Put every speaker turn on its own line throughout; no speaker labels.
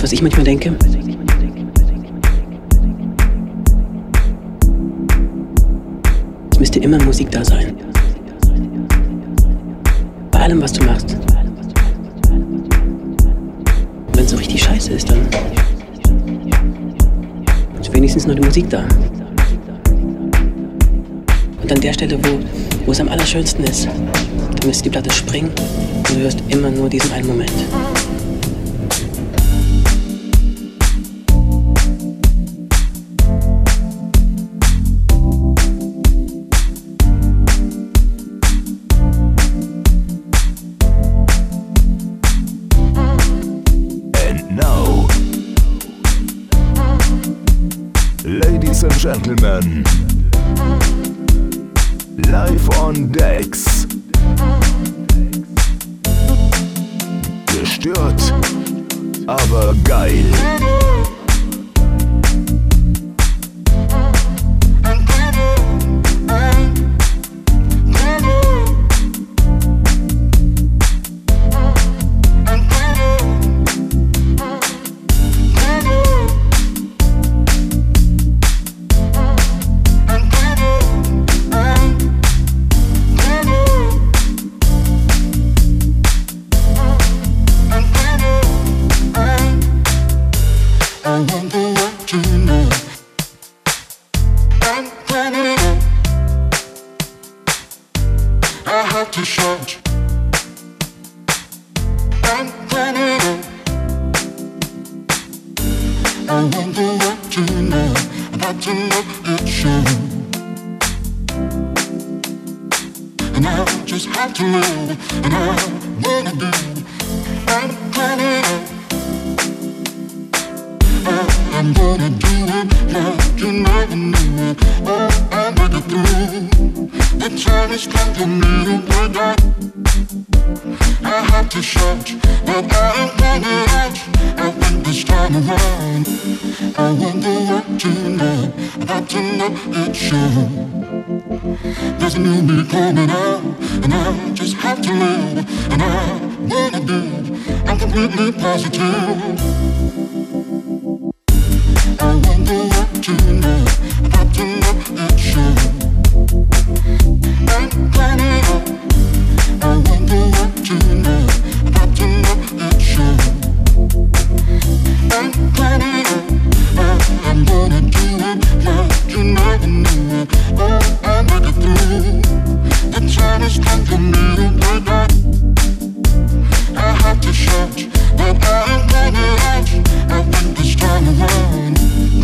Weißt du, was ich manchmal denke? Es müsste immer Musik da sein. Bei allem, was du machst. Und wenn es so richtig scheiße ist, dann ist wenigstens noch die Musik da. Und an der Stelle, wo es am allerschönsten ist, da müsste die Platte springen und du hörst immer nur diesen einen Moment.
Ladies and gentlemen, live on decks. Gestört, aber geil.
There's a new me coming out, and I just have to live, and I wanna do. I'm completely positive. I wonder what you know about to know it show. I'm climbing up. I wonder what you know about to know it show. I'm climbing up. I'm gonna do it like you never knew it. Oh, I'm breaking through. The time has come for me to break out. I have to shout, but I am coming out. I think this time around.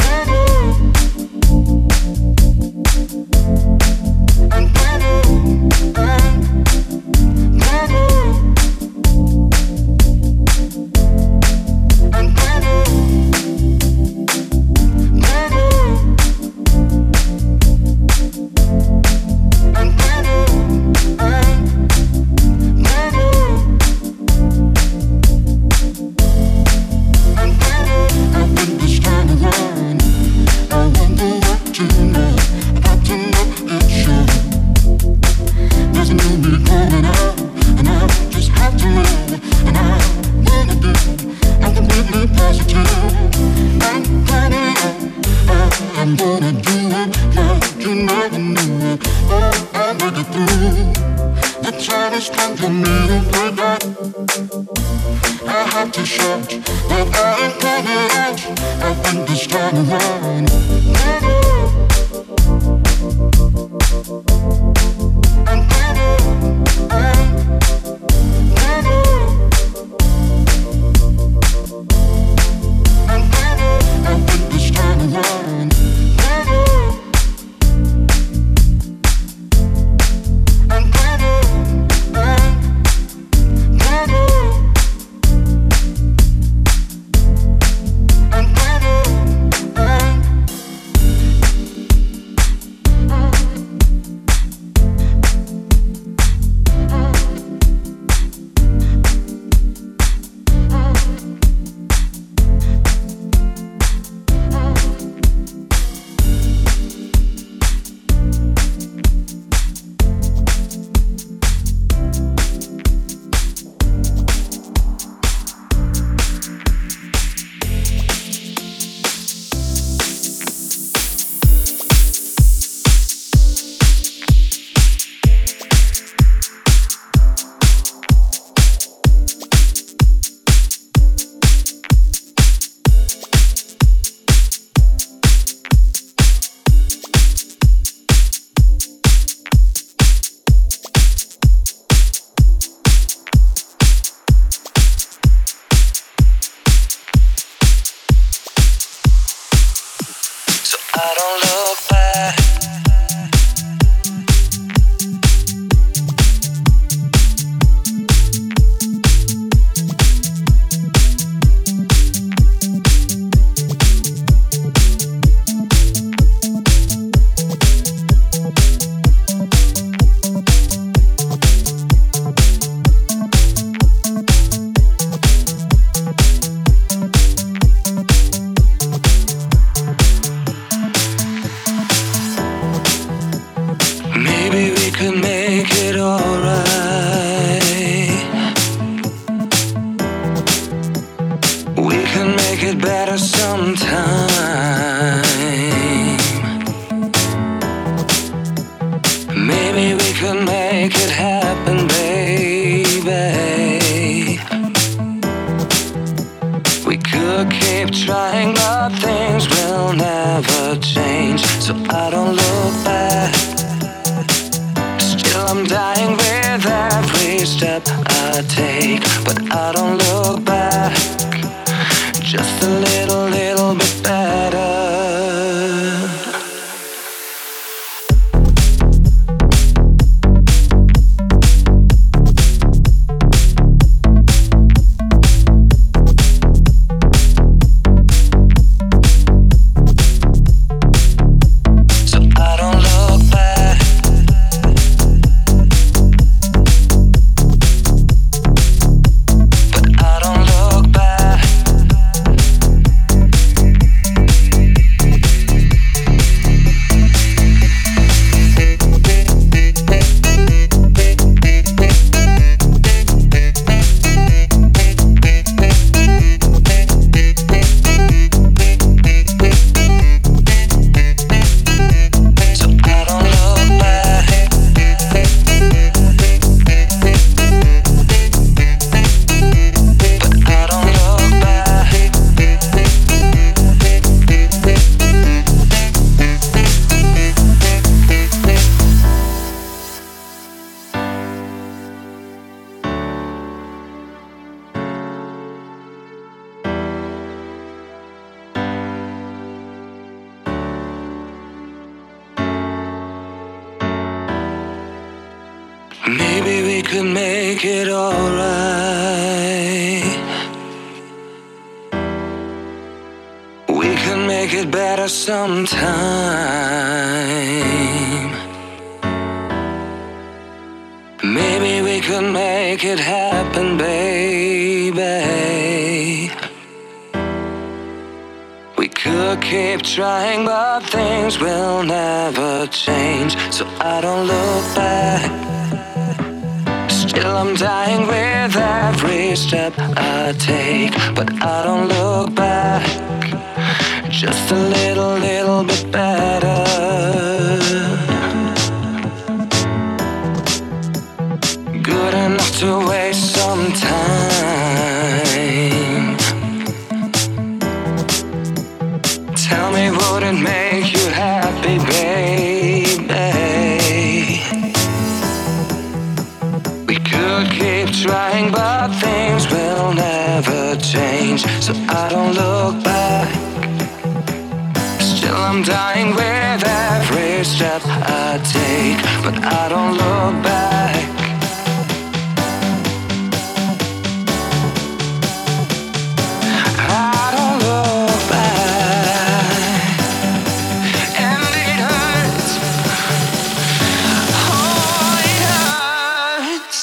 I'm coming, I'm coming.
it better sometime. Maybe we could make it happen, baby. We could keep trying, but things will never change. So I don't look back. Still I'm dying with every step I take, but I don't look back. Just a little bit better. Maybe we could make it alright. We can make it better sometime. Maybe we could make it happen, baby. We could keep trying, but things will never change. So I don't look back. Still I'm dying with every step I take, but I don't look back. Just a little bit better. Good enough to waste some time. Tell me, would it make you happy, baby? We could keep trying, but things will never change. So I don't look back. Still I'm dying with every step I take, but I don't look back. I don't look back. And it hurts. Oh, it hurts.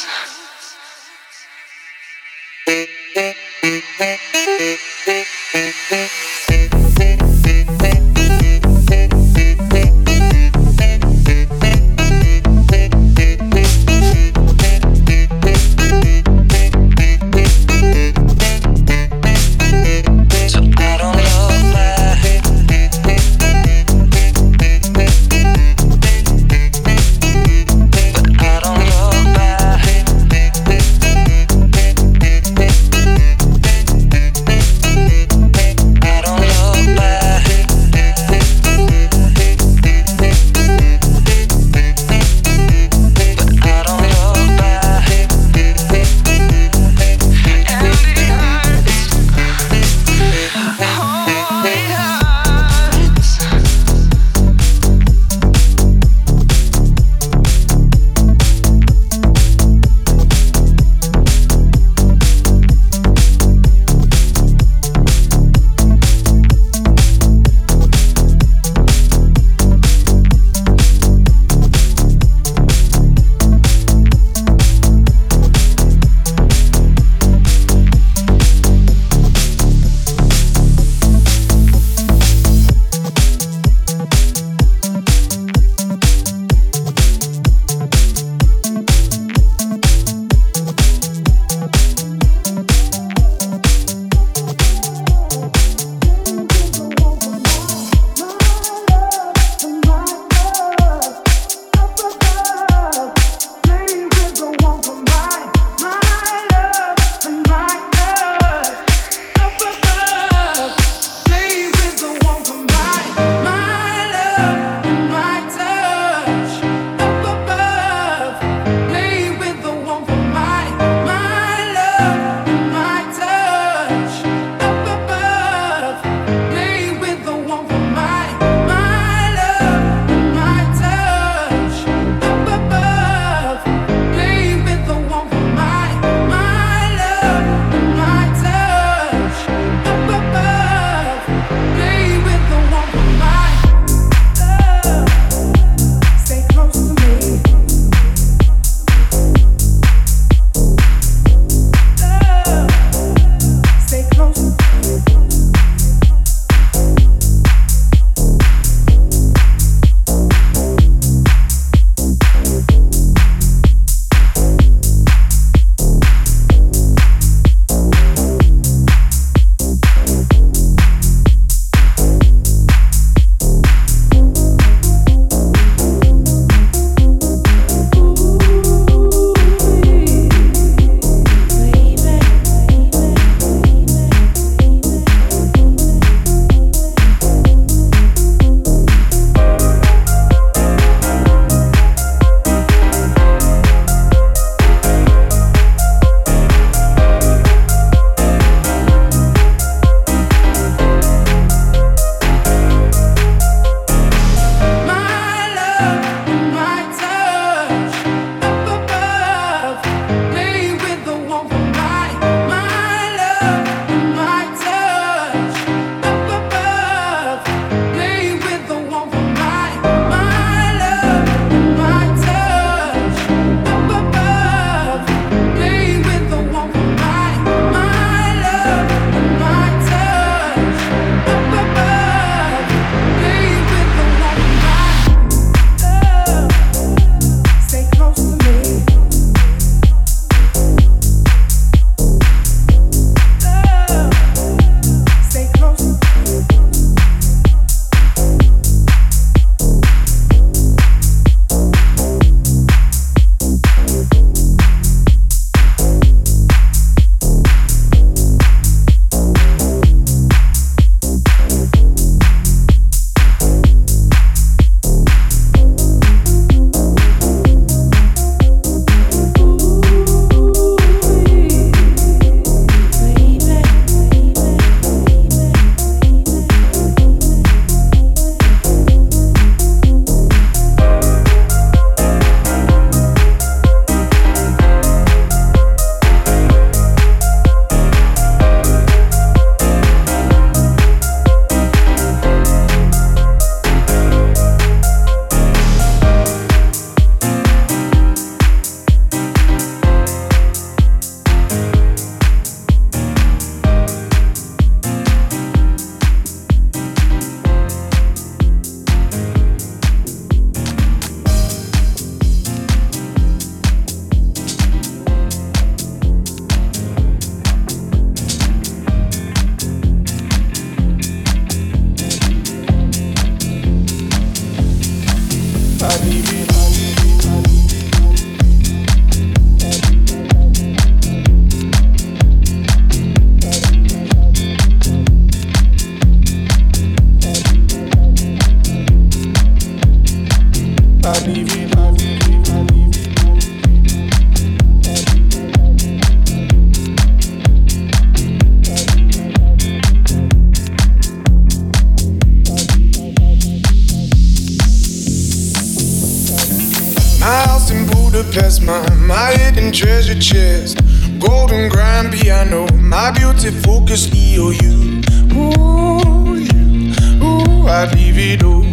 Budapest, my hidden treasure chest. Golden grand piano, my beauty focus EOU. Ooh, you, ooh, I'd leave it all.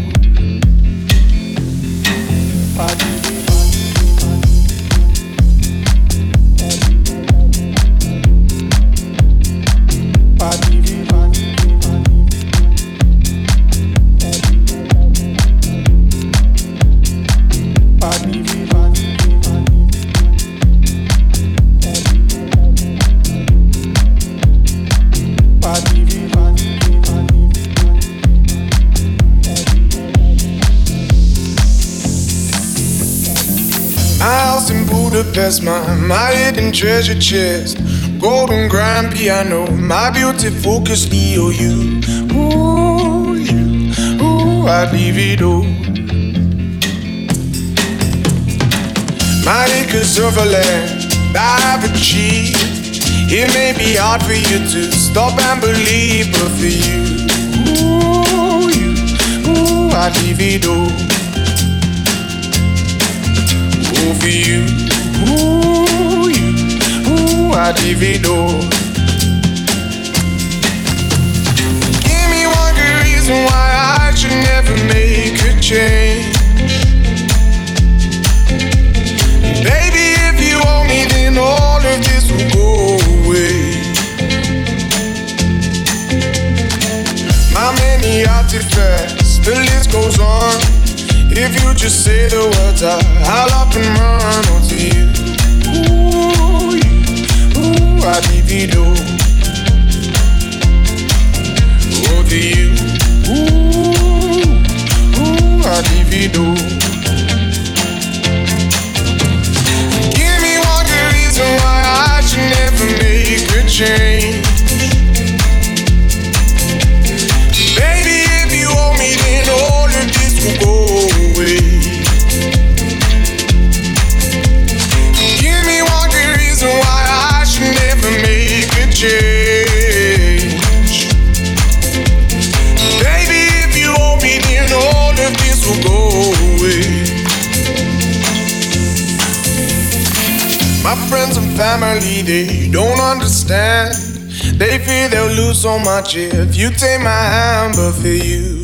Budapest, my hidden treasure chest. Golden grand piano, my beauty focus EOU. Ooh, you, ooh, I'd leave it all. My acres of land I've achieved. It may be hard for you to stop and believe, but for you, ooh, I'd leave it all. Ooh, for you, ooh, I'd leave it all. Give me one good reason why I should never make a change. Baby, if you owe me, then all of this will go away. My many artifacts, the list goes on. If you just say the words, I'll up and run onto you. Ooh, ooh, I'd leave it all. Oh, to you. Ooh, ooh, I'd leave it all. Give me one good reason why I should never make a change. Baby, if you owe me, then all of this will go away. Give me one good reason why I should never make a change. Baby, if you owe me, then all of this will go away. My friends and family, they don't understand. They fear they'll lose so much if you take my hand, but for you,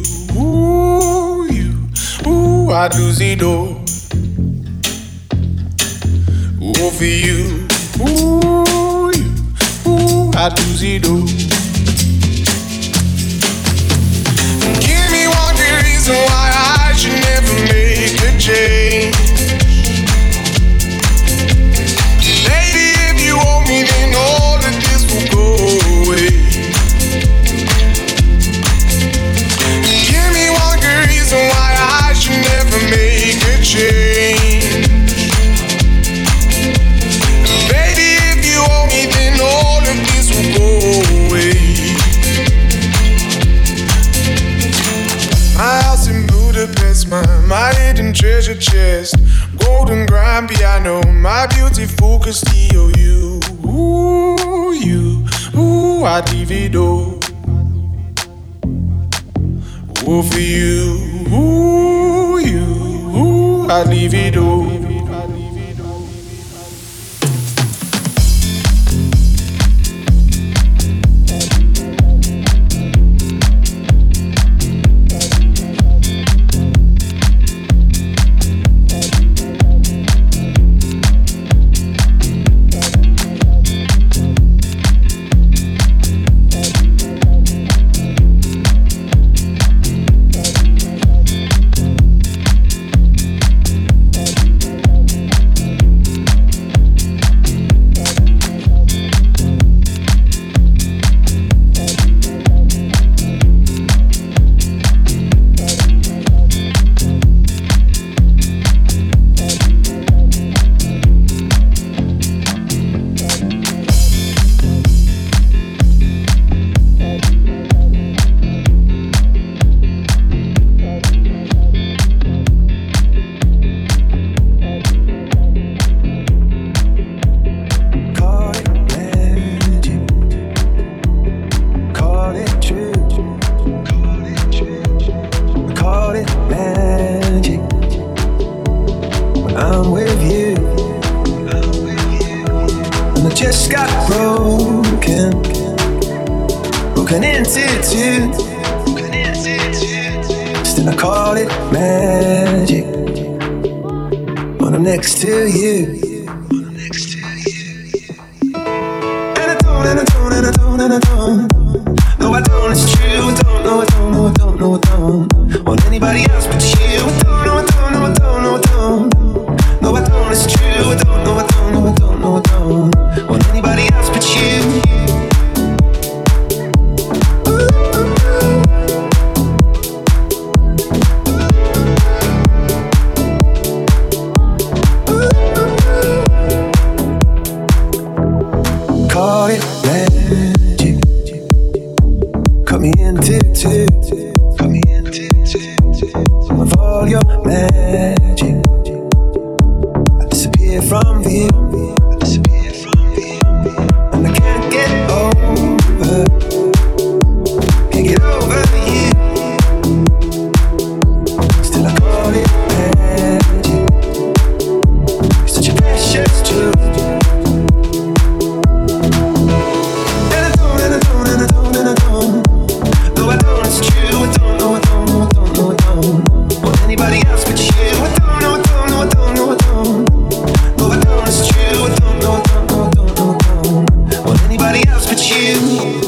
ooh, I'd lose it all. Ooh, for you, ooh, I'd lose it all. Give me one good reason why I should never make a change. Baby, if you owe me, then all of this will go away. Give me one good reason why I should never make a change. Baby, if you owe me, then all of this will go away. My house in Budapest, my hidden treasure chest. Golden grand piano, my beauty focus EOU. Ooh, you, ooh, I'd leave it all. Ooh, for you, ooh, I'd leave it all.
I'm with you. broken into two. Still I call it magic when I'm next to you. And I don't, and I don't, and I don't, and I don't. No, I don't, it's true. I don't, no, I don't, no, I don't, no, I don't want anybody else but you. I don't, no, I don't, no, I don't, no, I don't. No, I don't, it's true. I don't, no, I don't, no, I don't, no, I don't want anybody else but you. Call it magic. Cut me into two. Of all your magic, I disappear from view. And I can't get over you. Still I call it magic. You're such a precious truth. Anybody else but you? I don't know, I don't know, I don't know, I don't. No, I don't, it's true. I don't know, I don't know, I don't know, I don't want anybody else but you.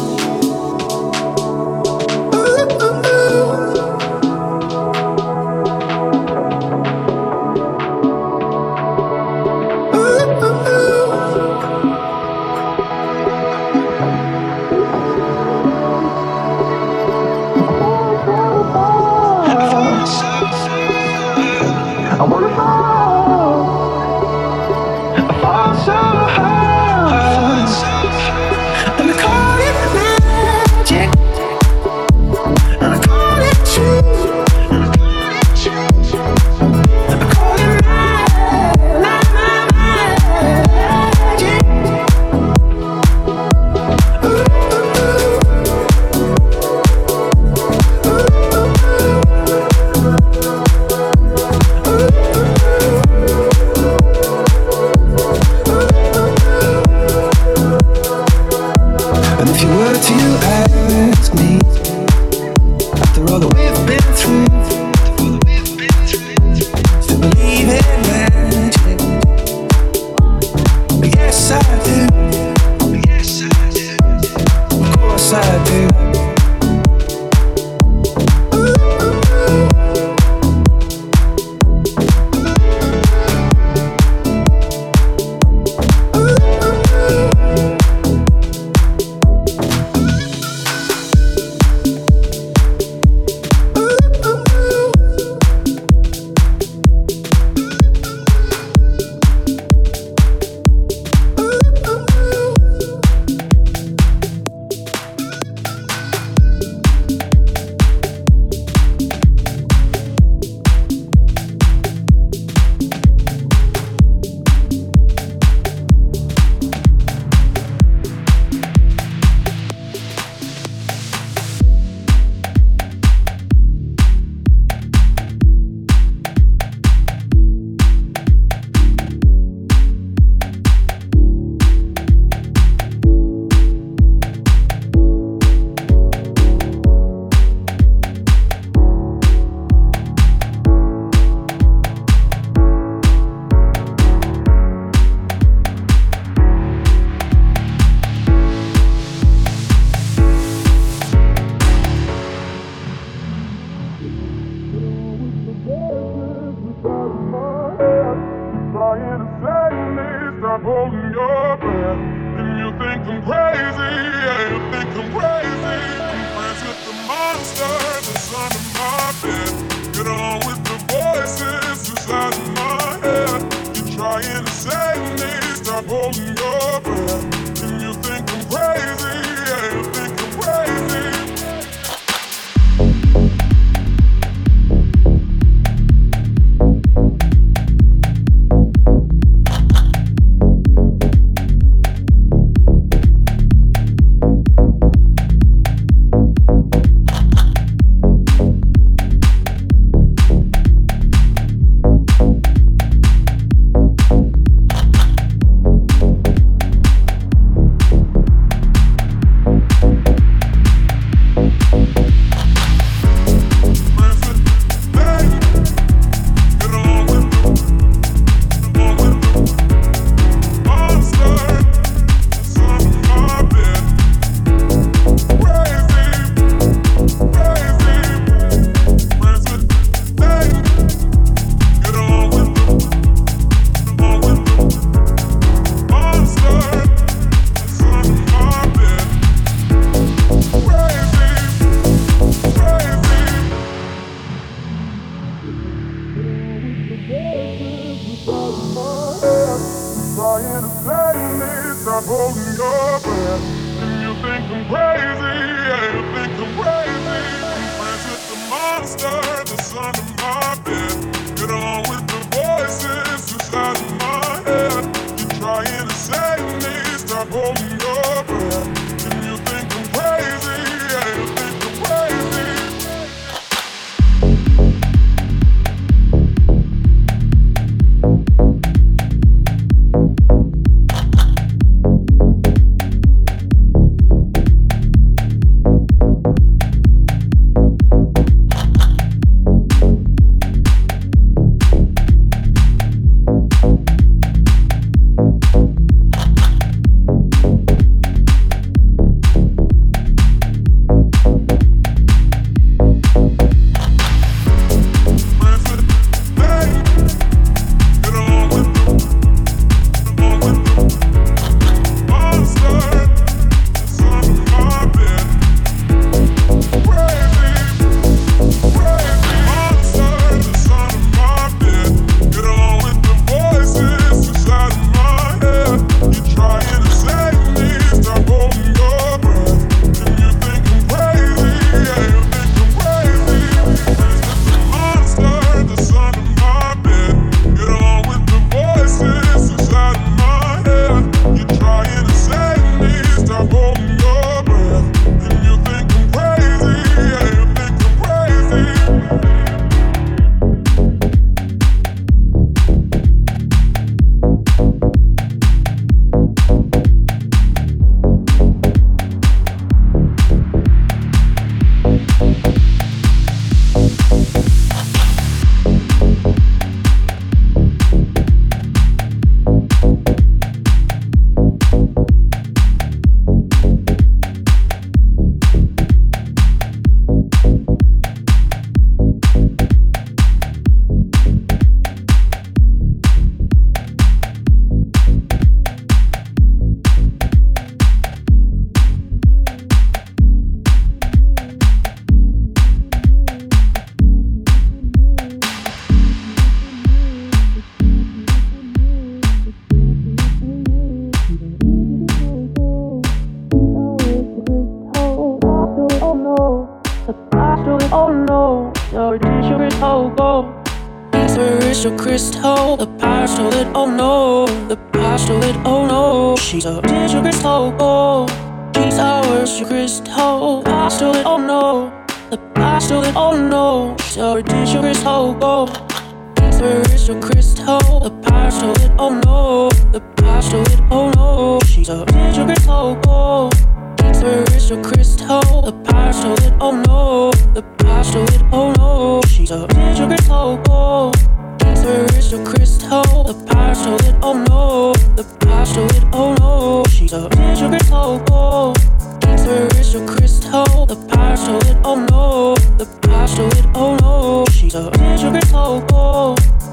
you think I'm crazy. I'm friends with the monster that's under my bed. Get along with the voices inside of my head. You're trying to save me, stop holding your breath. And you think I'm crazy, yeah, you think I'm crazy.
Crystal, the power stole it, oh no. The power stole it, oh no. She's a digital crystal, oh. She's ours, crystal. The power stole it, oh no. The power stole it, oh no. She's a digital crystal, oh. She's a crystal, the power stole it, oh no. The power stole it, oh no. She's a digital crystal, oh. She's a crystal, the power stole it, oh no. The power stole it, oh no. She's a digital crystal, oh. She's a crystal, the power stole it, oh no. The power stole it, oh no. She's a digital crystal, oh. She's a crystal, the power stole it, oh no. The power stole it, oh no. She's a digital crystal, oh.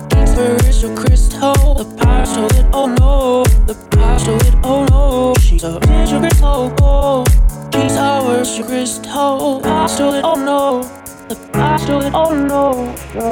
She's a crystal, the power stole it, oh no. The power stole it, oh no. She's a digital crystal, oh. She's ours, crystal, the power stole it, oh no. The power stole it, oh no.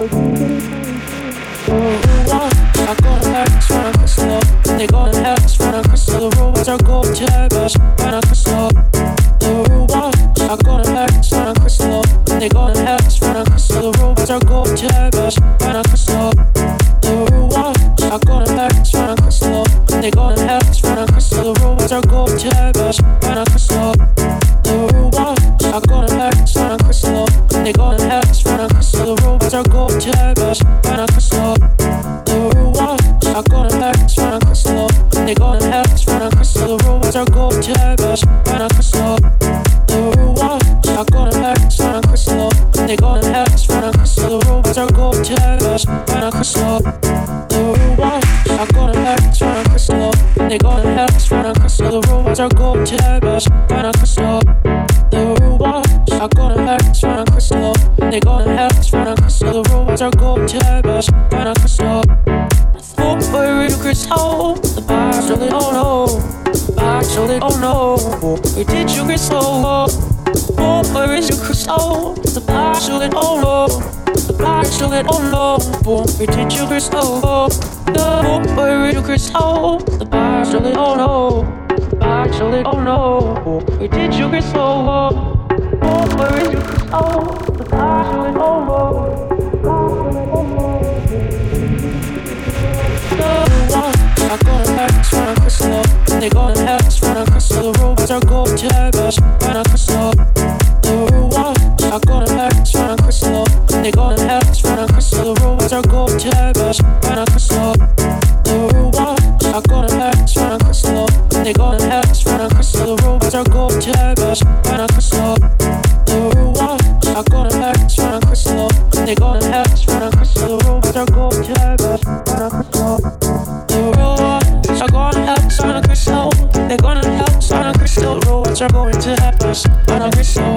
I go to Paris, run a crystal. They go to Paris, run a crystal. The roads are gold tigers, run a crystal. The roads, I go to Paris, run a crystal. They go to Paris, run a crystal. The roads are gold tigers, run a crystal. The roads, I go to Paris, run a crystal. They go to Paris, run a crystal. The roads are gold tigers, run a crystal. The roads, I go to Paris, run a crystal. They go to Paris, run a crystal. The roads are gold tigers, run a crystal. I go to Paris, run a crystal. They go to Paris, run a crystal. The roads are gold tigers, run a crystal. The roads, I go to Paris, run a crystal. They go to Paris, run a crystal. The roads are gold tigers, run a crystal. The roads, I go to Paris, run a crystal. They go to Paris, run a crystal. The roads are gold tigers, run a crystal. The roads, I go to Paris, run a crystal. They go to Paris, run a crystal. The roads are gold tigers, run a crystal. We're in crystal, the power stole it, oh no. The power stole it, oh no. Where did you get so? Where is your crystal? The power stole it, oh no. The power stole it, oh no. Where did you get so? Where is your crystal? The power stole it, oh no. The power stole it, oh no. Where did you get so?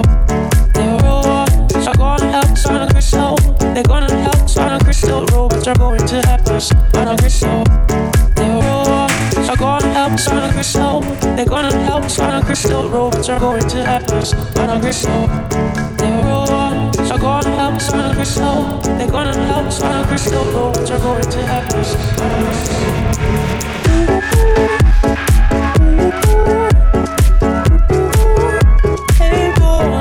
The real ones are gonna help us on a crystal. They're gonna help us on a crystal. Robots are going to help us on a crystal. The real ones are gonna help us on a crystal. They're gonna help us on a crystal. Robots are going to help us on a crystal. The real ones are gonna help us on a crystal. They're gonna help us on a crystal. Robots are going to help us on a crystal. Hey boy.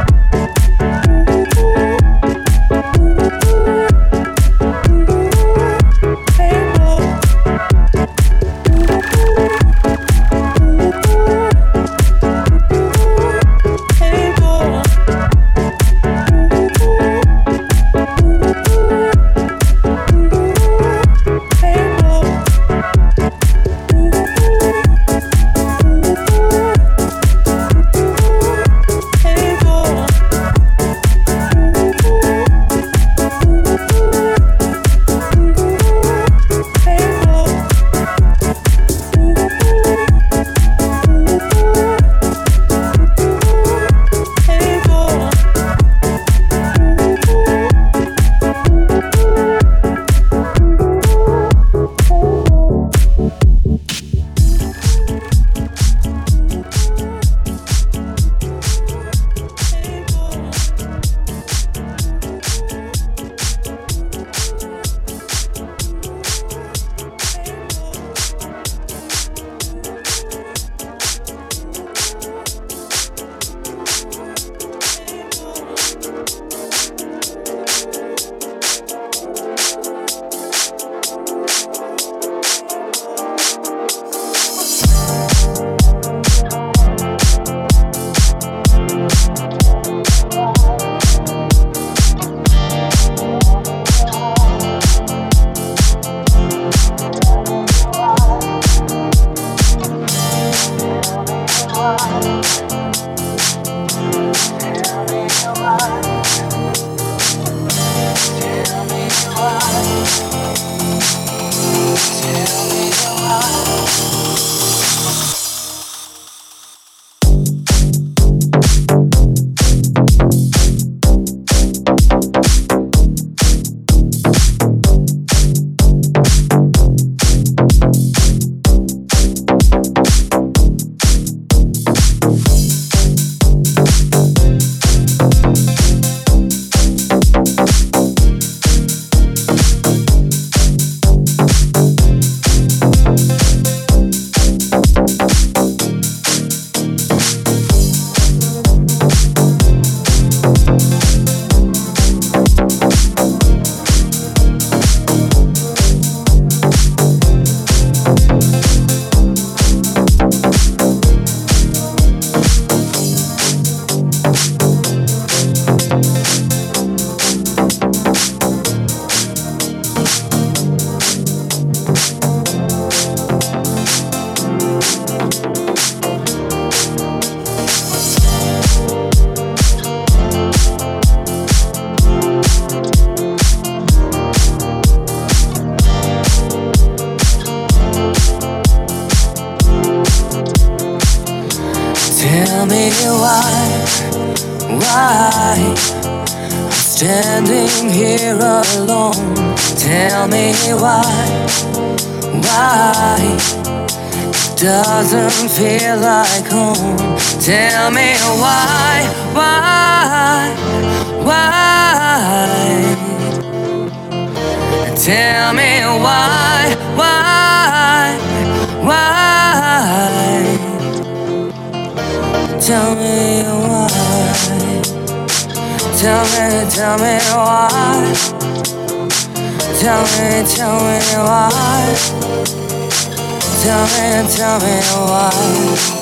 Tell me why I'm standing here alone. Tell me why it doesn't feel like home. Tell me why. Tell me why. Tell me why. Tell me why. Tell me why. Tell me why.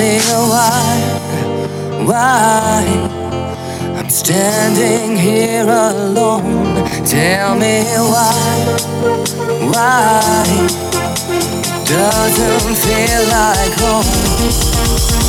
me why I'm standing here alone. Tell me why doesn't feel like home.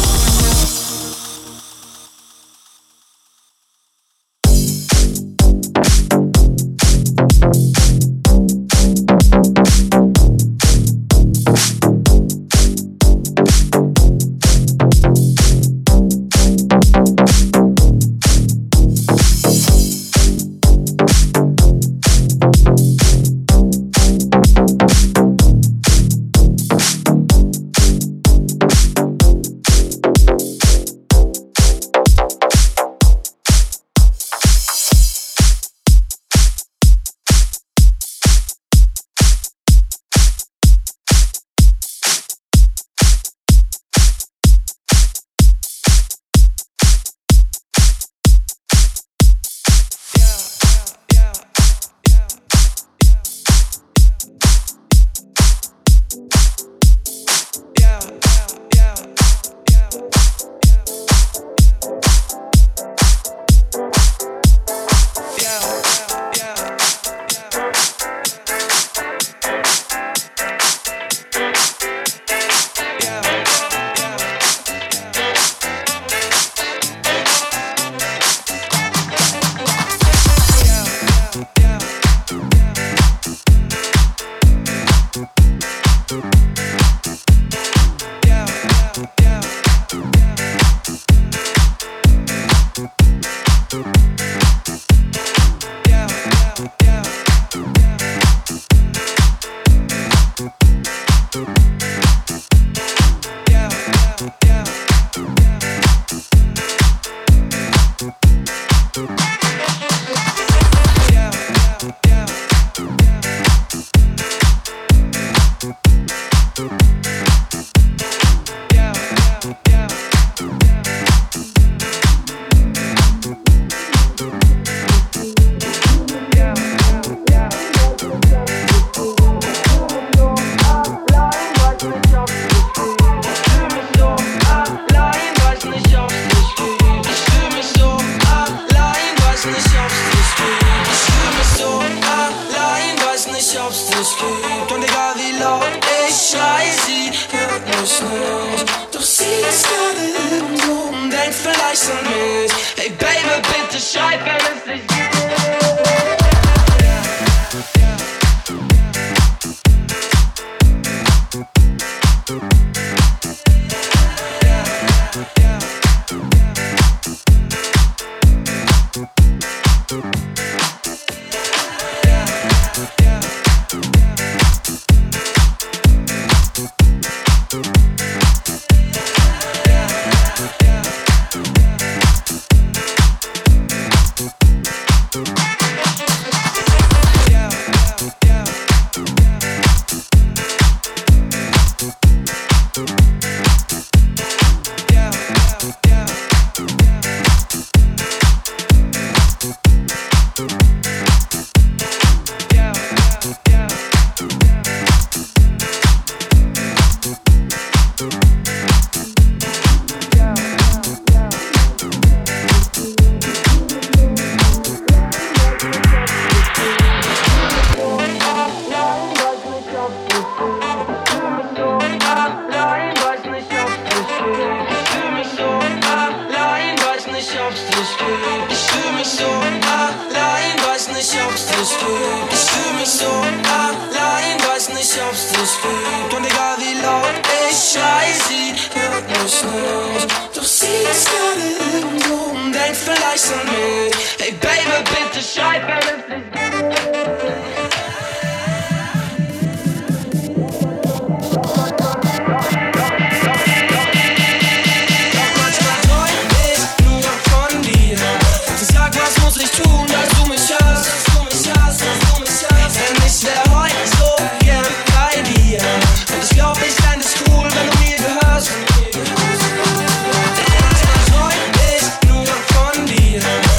Träum ich nur von dir.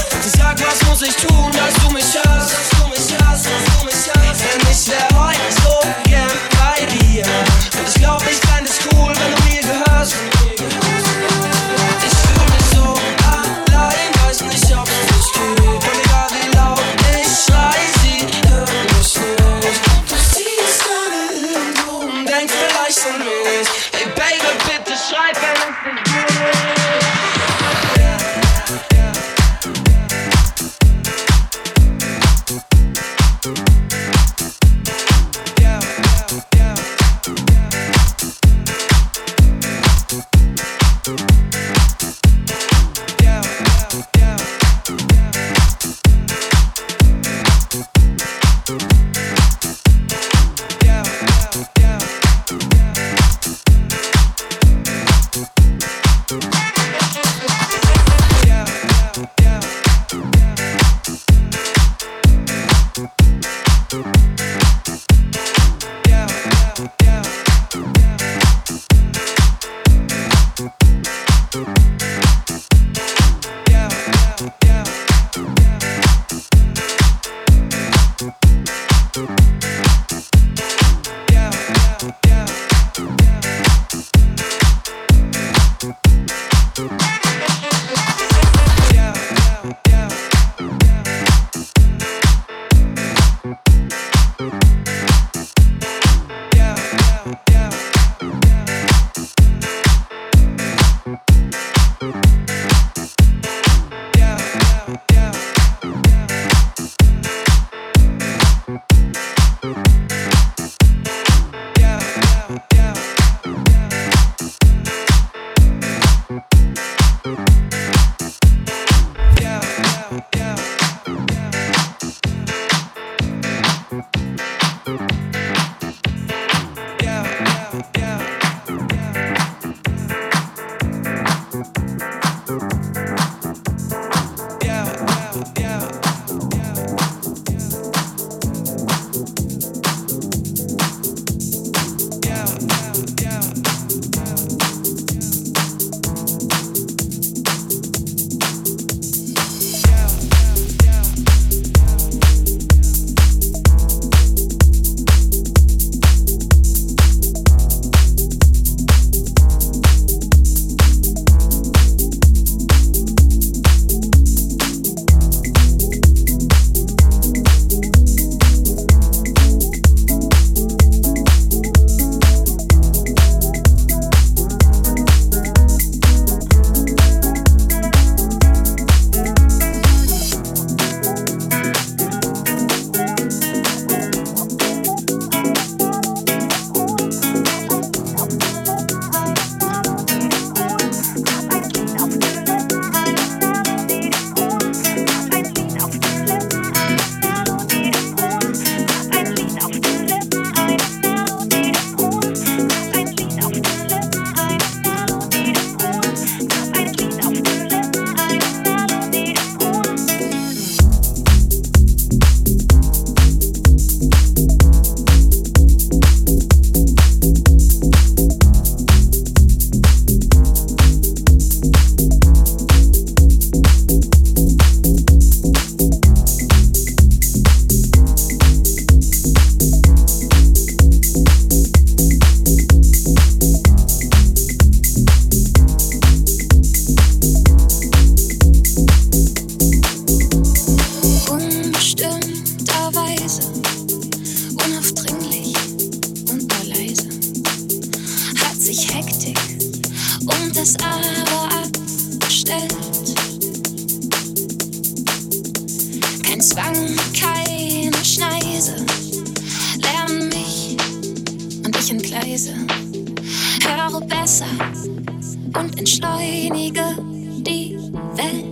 Hektik und das Aber abgestellt. Kein Zwang, keine Schneise, lerne mich und ich entgleise. Höre besser und entschleunige die Welt.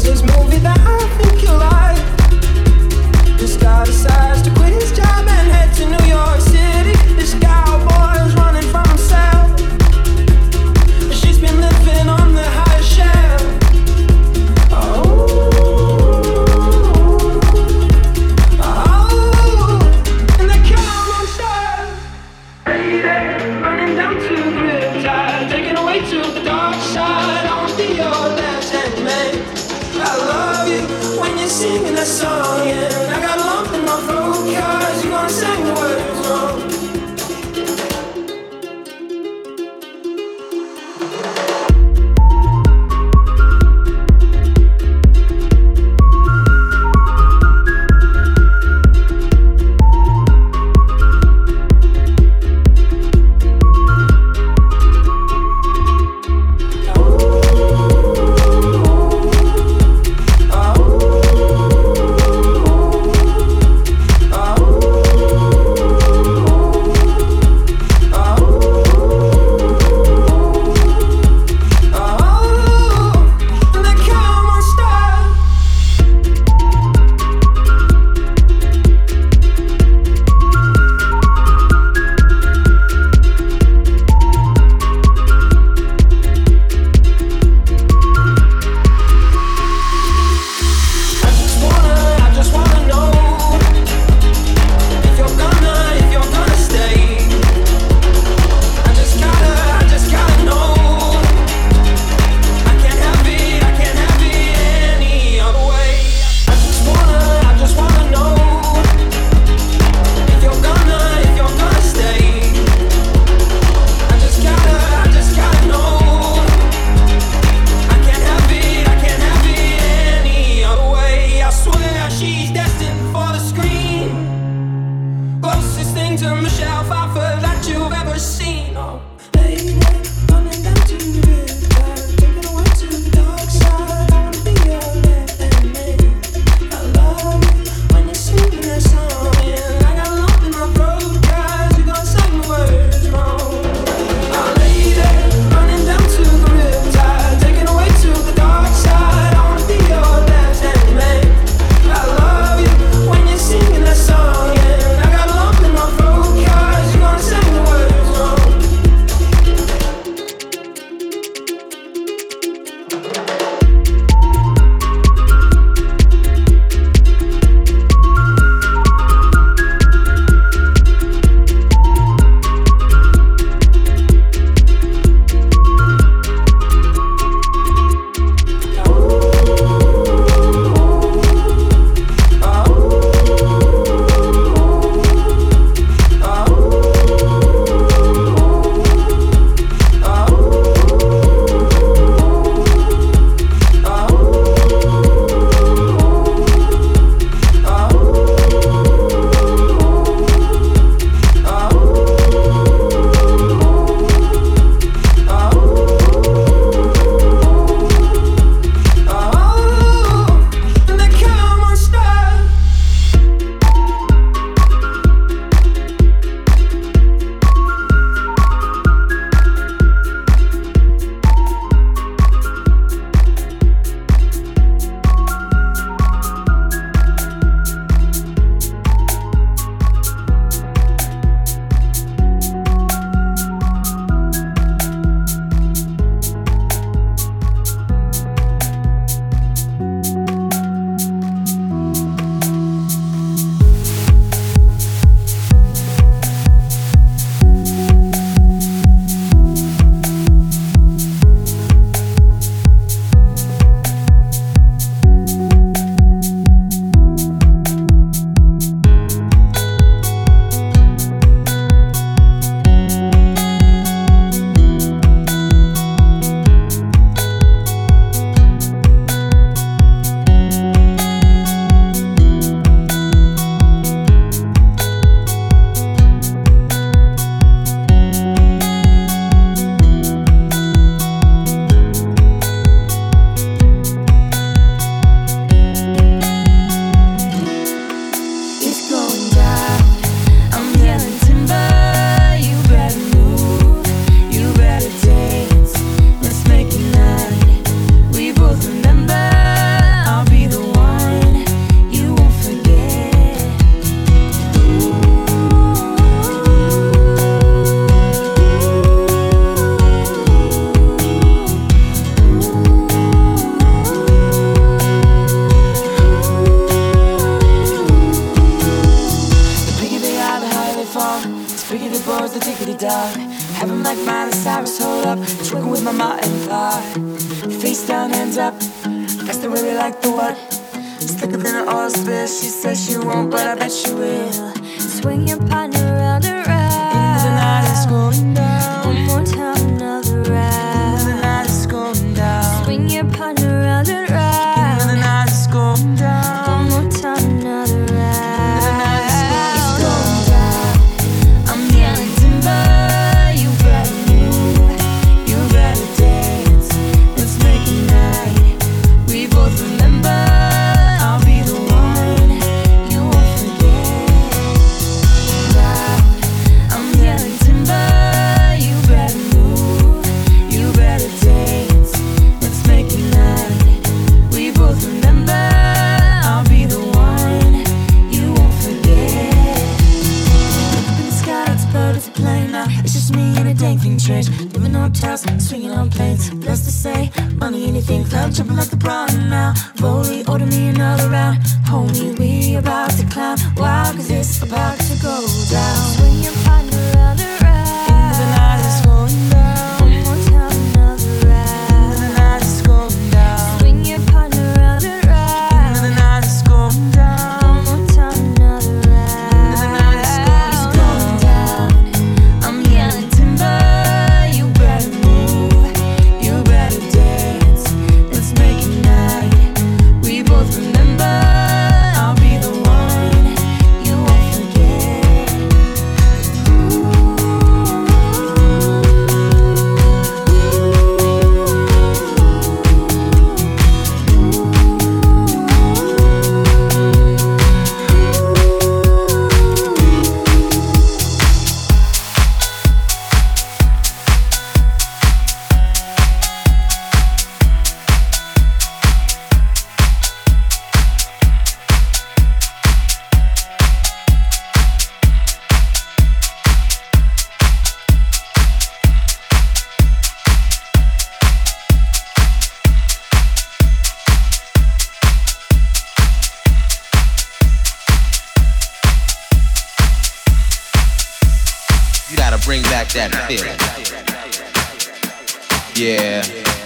this movie that I think you like. This guy decides to quit his job and head to New York City. This cowboy is running from himself. She's been living on the high shelf. And they come on stars. Running down to the riptide, taking away to the dark side. I wanna be your left-hand man. I love you when you're singing that song, and I got a lump in my throat 'cause you're gonna sing the words wrong.
Face down, hands up. That's the way we like the what. Slicker than an oil spill. She says she won't, but I bet she will.
Swing your partner around and round.
Into the night is going down.
One more time, another round.
Into the night is going down.
Swing your partner around and round.
Into the night is going down.
One more time, another round.
Into the night is
It's
going
going
down.
down. I'm yelling timber. You better move. You better dance. Let's make it night. We both remember. I'll be the one you won't forget. Loud. I'm yelling timber. You better move. You better dance. Let's make it night. We both remember. I'll be the one you won't forget. Look up in the sky, it's a bird, it's a plane now. It's just me and a dang thing change. Living on hotels, swinging on planes. Blessed to say, money, anything. Cloud jumping like the brown now. Rolly, order me another round. Homie, we about to climb. Wow, cause it's about to go down. Swing your partner around and round.
Into the night is going down.
One more time, another round.
Into the night is going down.
Swing your partner around and round.
Into the night is going down.
One more time, another round.
Into the night is going
down. I'm yelling timber. You better move. You better dance. Let's make it night. We both remember. I'll be the one you won't forget.
You gotta bring back that feeling. Yeah.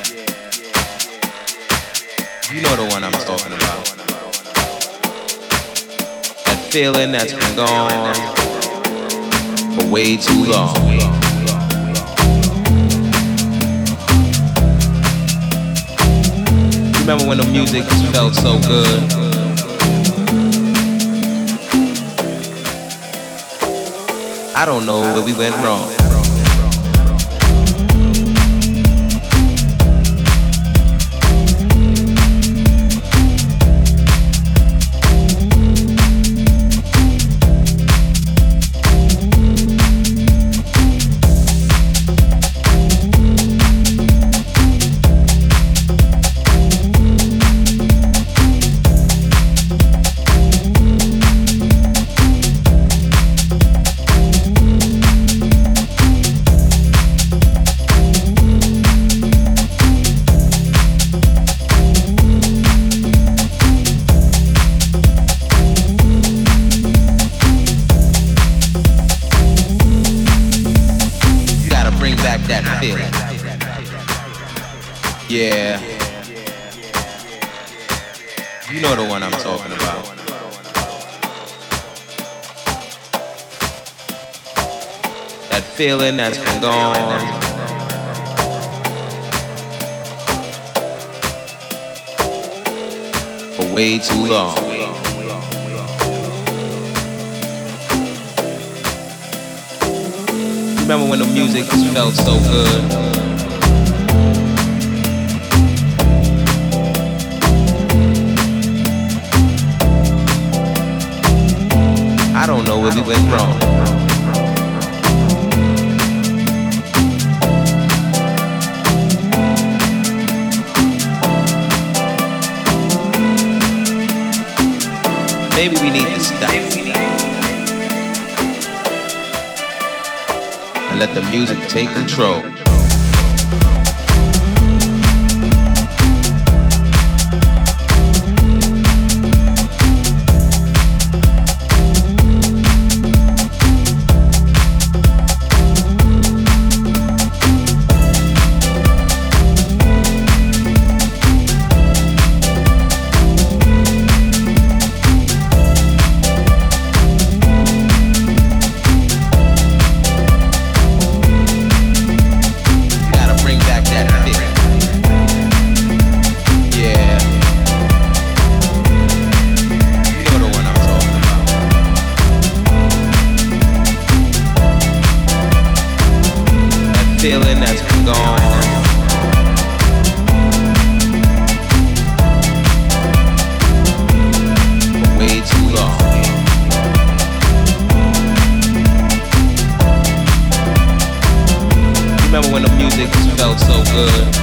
You know the one I'm talking about. That feeling that's been gone for way too long. Remember when the music felt so good? I don't know where we went wrong. Yeah. You know the one I'm talking about. That feeling that's been gone for way too long. Remember when the music felt so good? I don't know where we went wrong. Maybe we need to stop and let the music take control. good.